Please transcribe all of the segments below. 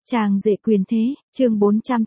Chàng rể quyền thế, chương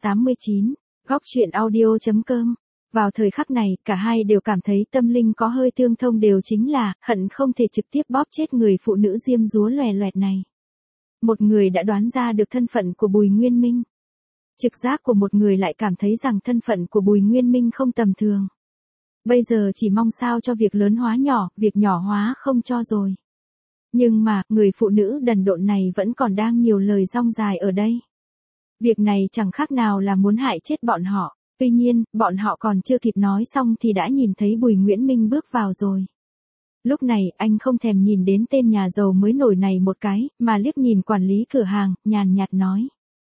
489, góc truyện audio.com. Vào thời khắc này, cả hai đều cảm thấy tâm linh có hơi tương thông, đều chính là, hận không thể trực tiếp bóp chết người phụ nữ diêm dúa loè loẹt này. Một người đã đoán ra được thân phận của Bùi Nguyên Minh. Trực giác của một người lại cảm thấy rằng thân phận của Bùi Nguyên Minh không tầm thường. Bây giờ chỉ mong sao cho việc lớn hóa nhỏ, việc nhỏ hóa không cho rồi. Nhưng mà, người phụ nữ đần độn này vẫn còn đang nhiều lời rong dài ở đây. Việc này chẳng khác nào là muốn hại chết bọn họ. Tuy nhiên, bọn họ còn chưa kịp nói xong thì đã nhìn thấy Bùi Nguyễn Minh bước vào rồi. Lúc này, anh không thèm nhìn đến tên nhà giàu mới nổi này một cái, mà liếc nhìn quản lý cửa hàng, nhàn nhạt nói.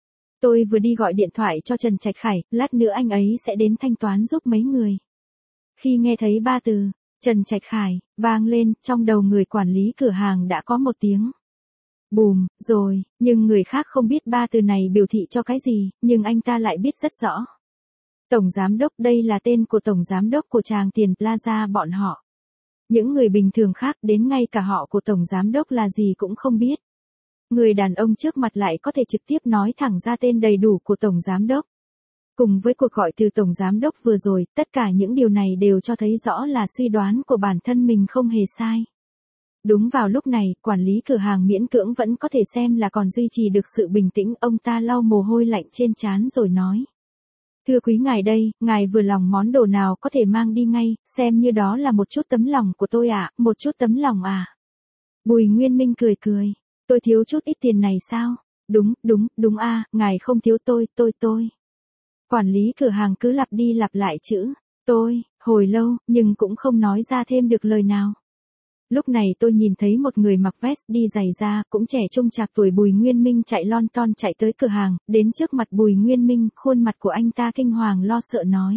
Tôi vừa đi gọi điện thoại cho Trần Trạch Khải, lát nữa anh ấy sẽ đến thanh toán giúp mấy người. Khi nghe thấy ba từ Trần Trạch Khải vang lên, trong đầu người quản lý cửa hàng đã có một tiếng bùm rồi, nhưng người khác không biết ba từ này biểu thị cho cái gì, nhưng anh ta lại biết rất rõ. Tổng giám đốc, đây là tên của tổng giám đốc của Tràng Tiền Plaza bọn họ. Những người bình thường khác đến ngay cả họ của tổng giám đốc là gì cũng không biết. Người đàn ông trước mặt lại có thể trực tiếp nói thẳng ra tên đầy đủ của tổng giám đốc. Cùng với cuộc gọi từ tổng giám đốc vừa rồi, tất cả những điều này đều cho thấy rõ là suy đoán của bản thân mình không hề sai. Đúng vào lúc này, quản lý cửa hàng miễn cưỡng vẫn có thể xem là còn duy trì được sự bình tĩnh, ông ta lau mồ hôi lạnh trên trán rồi nói. Thưa quý ngài đây, ngài vừa lòng món đồ nào có thể mang đi ngay, xem như đó là một chút tấm lòng của tôi ạ, một chút tấm lòng à. Bùi Nguyên Minh cười cười, tôi thiếu chút ít tiền này sao? Đúng a, ngài không thiếu tôi. Quản lý cửa hàng cứ lặp đi lặp lại chữ tôi, hồi lâu, nhưng cũng không nói ra thêm được lời nào. Lúc này tôi nhìn thấy một người mặc vest đi giày da, cũng trẻ trung chạc tuổi Bùi Nguyên Minh chạy lon ton chạy tới cửa hàng, đến trước mặt Bùi Nguyên Minh, khuôn mặt của anh ta kinh hoàng lo sợ nói.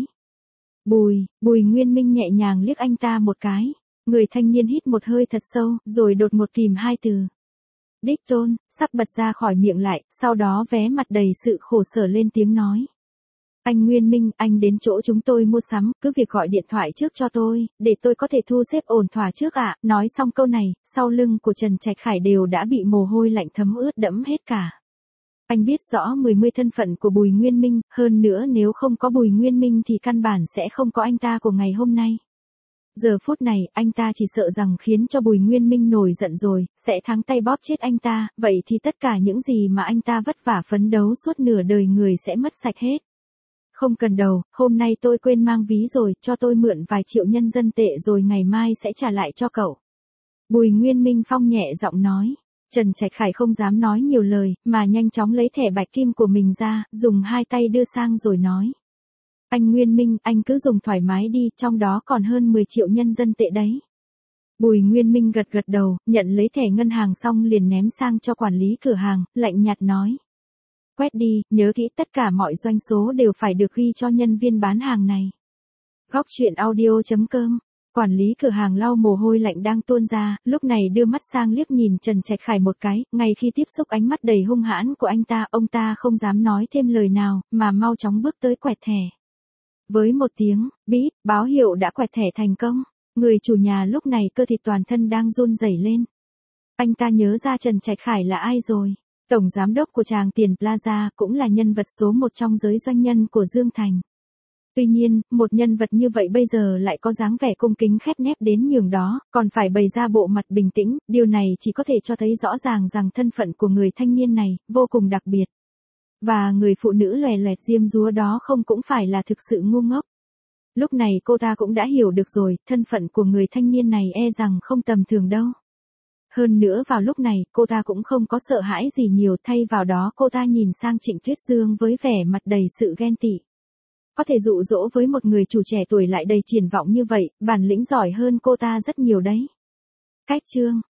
Bùi Nguyên Minh nhẹ nhàng liếc anh ta một cái. Người thanh niên hít một hơi thật sâu, rồi đột ngột kìm hai từ. Đích tôn, sắp bật ra khỏi miệng lại, sau đó vé mặt đầy sự khổ sở lên tiếng nói. Anh Nguyên Minh, anh đến chỗ chúng tôi mua sắm, cứ việc gọi điện thoại trước cho tôi, để tôi có thể thu xếp ổn thỏa trước ạ. Nói xong câu này, sau lưng của Trần Trạch Khải đều đã bị mồ hôi lạnh thấm ướt đẫm hết cả. Anh biết rõ 10 thân phận của Bùi Nguyên Minh, hơn nữa nếu không có Bùi Nguyên Minh thì căn bản sẽ không có anh ta của ngày hôm nay. Giờ phút này, anh ta chỉ sợ rằng khiến cho Bùi Nguyên Minh nổi giận rồi, sẽ thắng tay bóp chết anh ta, vậy thì tất cả những gì mà anh ta vất vả phấn đấu suốt nửa đời người sẽ mất sạch hết. Không cần đâu, hôm nay tôi quên mang ví rồi, cho tôi mượn vài triệu nhân dân tệ rồi ngày mai sẽ trả lại cho cậu. Bùi Nguyên Minh phong nhẹ giọng nói. Trần Trạch Khải không dám nói nhiều lời, mà nhanh chóng lấy thẻ bạch kim của mình ra, dùng hai tay đưa sang rồi nói. Anh Nguyên Minh, anh cứ dùng thoải mái đi, trong đó còn hơn 10 triệu nhân dân tệ đấy. Bùi Nguyên Minh gật đầu, nhận lấy thẻ ngân hàng xong liền ném sang cho quản lý cửa hàng, lạnh nhạt nói. Quét đi, nhớ kỹ tất cả mọi doanh số đều phải được ghi cho nhân viên bán hàng này. Góc truyện audio.com. Quản lý cửa hàng lau mồ hôi lạnh đang tuôn ra, lúc này đưa mắt sang liếc nhìn Trần Trạch Khải một cái, ngay khi tiếp xúc ánh mắt đầy hung hãn của anh ta, ông ta không dám nói thêm lời nào, mà mau chóng bước tới quẹt thẻ. Với một tiếng, bíp, báo hiệu đã quẹt thẻ thành công, người chủ nhà lúc này cơ thịt toàn thân đang run rẩy lên. Anh ta nhớ ra Trần Trạch Khải là ai rồi. Tổng giám đốc của Tràng Tiền Plaza cũng là nhân vật số 1 trong giới doanh nhân của Dương Thành. Tuy nhiên, một nhân vật như vậy bây giờ lại có dáng vẻ cung kính khép nép đến nhường đó, còn phải bày ra bộ mặt bình tĩnh, điều này chỉ có thể cho thấy rõ ràng rằng thân phận của người thanh niên này, vô cùng đặc biệt. Và người phụ nữ loè loẹt diêm dúa đó không cũng phải là thực sự ngu ngốc. Lúc này cô ta cũng đã hiểu được rồi, thân phận của người thanh niên này e rằng không tầm thường đâu. Hơn nữa vào lúc này, cô ta cũng không có sợ hãi gì nhiều, thay vào đó cô ta nhìn sang Trịnh Tuyết Dương với vẻ mặt đầy sự ghen tị. Có thể dụ dỗ với một người chủ trẻ tuổi lại đầy triển vọng như vậy, bản lĩnh giỏi hơn cô ta rất nhiều đấy. Cách chương